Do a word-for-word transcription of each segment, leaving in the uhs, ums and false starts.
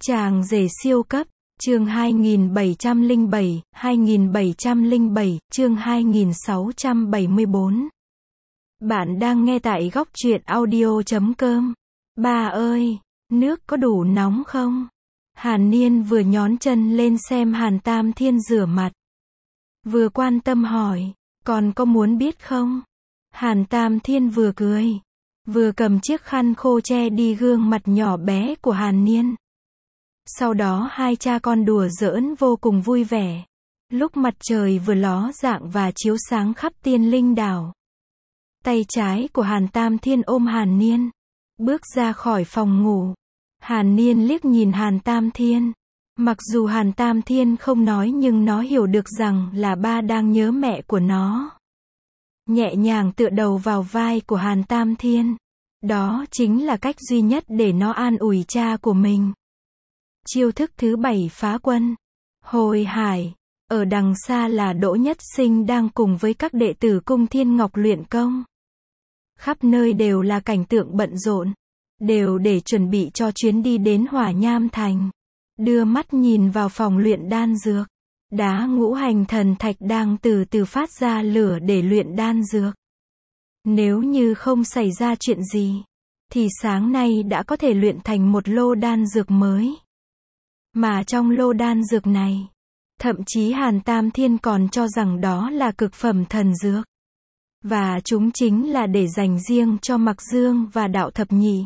Chàng rể siêu cấp, chương hai nghìn bảy trăm lẻ bảy, hai nghìn bảy trăm lẻ bảy, chương hai nghìn sáu trăm bảy mươi bốn. Bạn đang nghe tại góc truyện audio chấm com. Ba ơi, nước có đủ nóng không? Hàn Niên vừa nhón chân lên xem Hàn Tam Thiên rửa mặt, vừa quan tâm hỏi, còn có muốn biết không? Hàn Tam Thiên vừa cười, vừa cầm chiếc khăn khô che đi gương mặt nhỏ bé của Hàn Niên. Sau đó hai cha con đùa giỡn vô cùng vui vẻ. Lúc mặt trời vừa ló dạng và chiếu sáng khắp Tiên Linh đảo, tay trái của Hàn Tam Thiên ôm Hàn Niên, bước ra khỏi phòng ngủ. Hàn Niên liếc nhìn Hàn Tam Thiên. Mặc dù Hàn Tam Thiên không nói nhưng nó hiểu được rằng là ba đang nhớ mẹ của nó. Nhẹ nhàng tựa đầu vào vai của Hàn Tam Thiên. Đó chính là cách duy nhất để nó an ủi cha của mình. Chiêu thức thứ bảy phá quân. Hồi Hải, ở đằng xa là Đỗ Nhất Sinh đang cùng với các đệ tử Cung Thiên Ngọc luyện công. Khắp nơi đều là cảnh tượng bận rộn, đều để chuẩn bị cho chuyến đi đến Hỏa Nham Thành. Đưa mắt nhìn vào phòng luyện đan dược, đá ngũ hành thần thạch đang từ từ phát ra lửa để luyện đan dược. Nếu như không xảy ra chuyện gì, thì sáng nay đã có thể luyện thành một lô đan dược mới. Mà trong lô đan dược này, thậm chí Hàn Tam Thiên còn cho rằng đó là cực phẩm thần dược. Và chúng chính là để dành riêng cho Mặc Dương và Đạo Thập Nhị.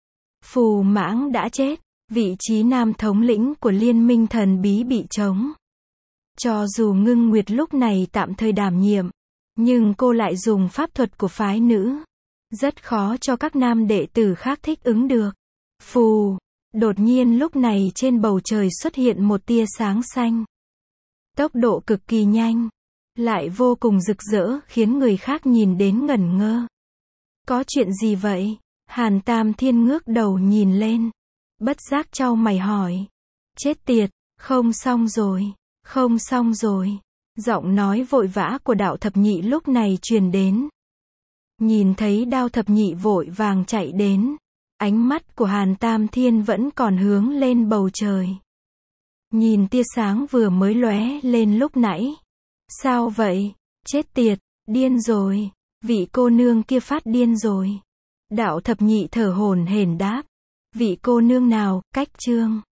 Phù Mãng đã chết, vị trí nam thống lĩnh của liên minh thần bí bị trống. Cho dù Ngưng Nguyệt lúc này tạm thời đảm nhiệm, nhưng cô lại dùng pháp thuật của phái nữ. Rất khó cho các nam đệ tử khác thích ứng được. Phù, đột nhiên lúc này trên bầu trời xuất hiện một tia sáng xanh. Tốc độ cực kỳ nhanh, lại vô cùng rực rỡ khiến người khác nhìn đến ngẩn ngơ. Có chuyện gì vậy? Hàn Tam Thiên ngước đầu nhìn lên, bất giác chau mày hỏi. Chết tiệt, không xong rồi, không xong rồi. Giọng nói vội vã của Đạo Thập Nhị lúc này truyền đến. Nhìn thấy Đao Thập Nhị vội vàng chạy đến, ánh mắt của Hàn Tam Thiên vẫn còn hướng lên bầu trời. Nhìn tia sáng vừa mới lóe lên lúc nãy. Sao vậy? Chết tiệt, điên rồi, vị cô nương kia phát điên rồi. Đạo Thập Nhị thở hổn hển đáp. Vị cô nương nào? Cách Trương.